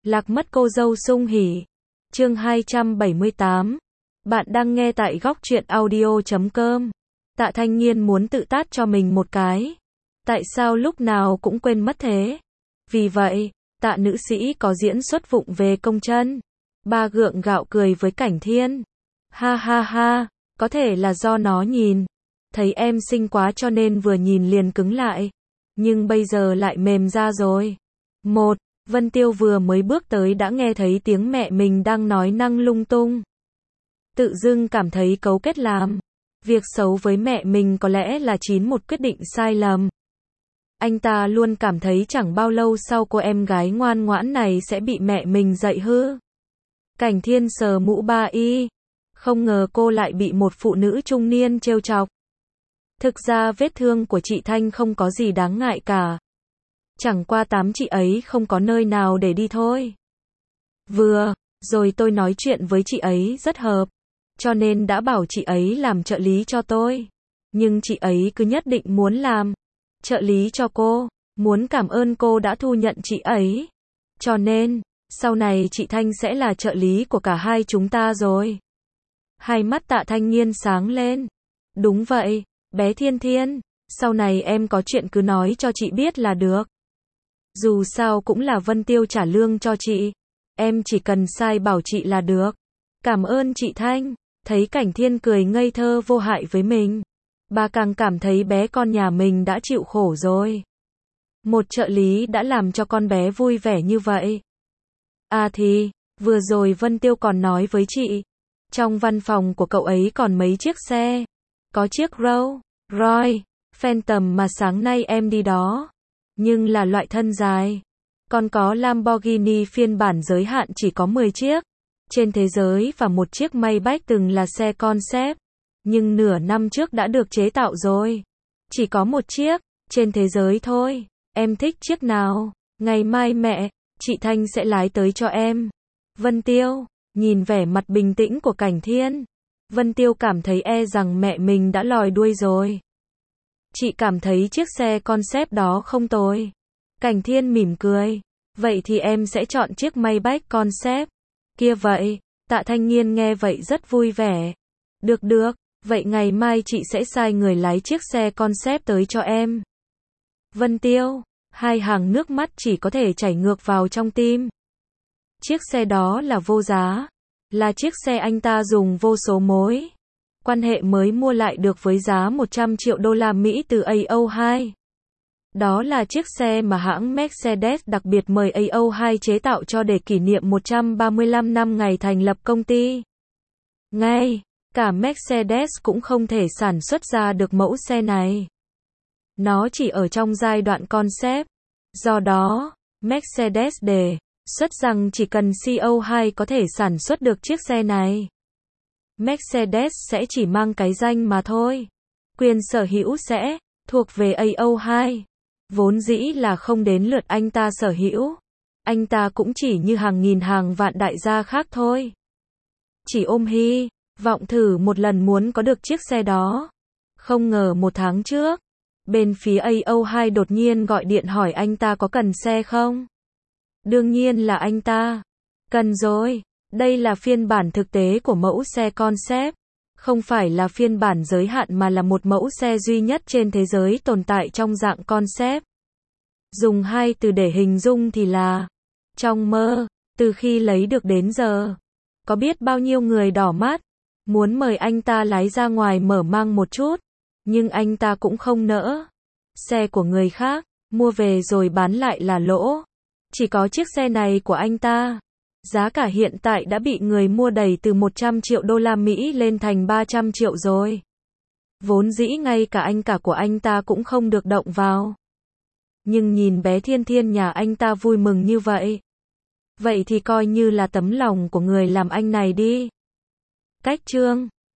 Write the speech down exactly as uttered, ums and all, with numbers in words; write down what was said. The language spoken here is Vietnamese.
Lạc mất cô dâu sung hỉ. Chương hai trăm bảy mươi tám. Bạn đang nghe tại góc truyện audio chấm com. Tạ Thanh Nghiên muốn tự tát cho mình một cái. Tại sao lúc nào cũng quên mất thế? Vì vậy, Tạ nữ sĩ có diễn xuất vụng về công chân. Ba gượng gạo cười với Cảnh Thiên. Ha ha ha, có thể là do nó nhìn thấy em xinh quá cho nên vừa nhìn liền cứng lại. Nhưng bây giờ lại mềm ra rồi. Một, Vân Tiêu vừa mới bước tới đã nghe thấy tiếng mẹ mình đang nói năng lung tung. Tự dưng cảm thấy cấu kết làm việc xấu với mẹ mình có lẽ là chín một quyết định sai lầm. Anh ta luôn cảm thấy chẳng bao lâu sau cô em gái ngoan ngoãn này sẽ bị mẹ mình dạy hư. Cảnh Thiên sờ mũ ba y. Không ngờ cô lại bị một phụ nữ trung niên trêu chọc. Thực ra vết thương của chị Thanh không có gì đáng ngại cả. Chẳng qua tám chị ấy không có nơi nào để đi thôi. Vừa rồi tôi nói chuyện với chị ấy rất hợp, cho nên đã bảo chị ấy làm trợ lý cho tôi. Nhưng chị ấy cứ nhất định muốn làm trợ lý cho cô, muốn cảm ơn cô đã thu nhận chị ấy. Cho nên, sau này chị Thanh sẽ là trợ lý của cả hai chúng ta rồi. Hai mắt Tạ Thanh Nghiên sáng lên. Đúng vậy, bé Thiên Thiên, sau này em có chuyện cứ nói cho chị biết là được. Dù sao cũng là Vân Tiêu trả lương cho chị. Em chỉ cần sai bảo chị là được. Cảm ơn chị Thanh. Thấy Cảnh Thiên cười ngây thơ vô hại với mình, bà càng cảm thấy bé con nhà mình đã chịu khổ rồi. Một trợ lý đã làm cho con bé vui vẻ như vậy. À thì, vừa rồi Vân Tiêu còn nói với chị, trong văn phòng của cậu ấy còn mấy chiếc xe. Có chiếc Rolls Royce Phantom mà sáng nay em đi đó, nhưng là loại thân dài. Còn có Lamborghini phiên bản giới hạn chỉ có mười chiếc trên thế giới và một chiếc Maybach từng là xe concept, nhưng nửa năm trước đã được chế tạo rồi. Chỉ có một chiếc trên thế giới thôi. Em thích chiếc nào? Ngày mai mẹ, chị Thanh sẽ lái tới cho em. Vân Tiêu nhìn vẻ mặt bình tĩnh của Cảnh Thiên, Vân Tiêu cảm thấy e rằng mẹ mình đã lòi đuôi rồi. Chị cảm thấy chiếc xe concept đó không tồi. Cảnh Thiên mỉm cười. Vậy thì em sẽ chọn chiếc Maybach concept. Kia vậy, Tạ Thanh Nghiên nghe vậy rất vui vẻ. Được được, vậy ngày mai chị sẽ sai người lái chiếc xe concept tới cho em. Vân Tiêu, hai hàng nước mắt chỉ có thể chảy ngược vào trong tim. Chiếc xe đó là vô giá, là chiếc xe anh ta dùng vô số mối quan hệ mới mua lại được với giá một trăm triệu đô la Mỹ từ A O hai. Đó là chiếc xe mà hãng Mercedes đặc biệt mời A O hai chế tạo cho để kỷ niệm một trăm ba mươi lăm năm ngày thành lập công ty. Ngay cả Mercedes cũng không thể sản xuất ra được mẫu xe này. Nó chỉ ở trong giai đoạn concept. Do đó, Mercedes đề xuất rằng chỉ cần C O hai có thể sản xuất được chiếc xe này. Mercedes sẽ chỉ mang cái danh mà thôi. Quyền sở hữu sẽ thuộc về A O hai. Vốn dĩ là không đến lượt anh ta sở hữu. Anh ta cũng chỉ như hàng nghìn hàng vạn đại gia khác thôi. Chỉ ôm hy vọng thử một lần muốn có được chiếc xe đó. Không ngờ một tháng trước, bên phía A O hai đột nhiên gọi điện hỏi anh ta có cần xe không? Đương nhiên là anh ta cần rồi. Đây là phiên bản thực tế của mẫu xe concept. Không phải là phiên bản giới hạn mà là một mẫu xe duy nhất trên thế giới tồn tại trong dạng concept. Dùng hai từ để hình dung thì là trong mơ. Từ khi lấy được đến giờ, có biết bao nhiêu người đỏ mắt, muốn mời anh ta lái ra ngoài mở mang một chút, nhưng anh ta cũng không nỡ. Xe của người khác, mua về rồi bán lại là lỗ. Chỉ có chiếc xe này của anh ta, giá cả hiện tại đã bị người mua đẩy từ một trăm triệu đô la Mỹ lên thành ba trăm triệu rồi. Vốn dĩ ngay cả anh cả của anh ta cũng không được động vào. Nhưng nhìn bé Thiên Thiên nhà anh ta vui mừng như vậy. Vậy thì coi như là tấm lòng của người làm anh này đi. Cách chương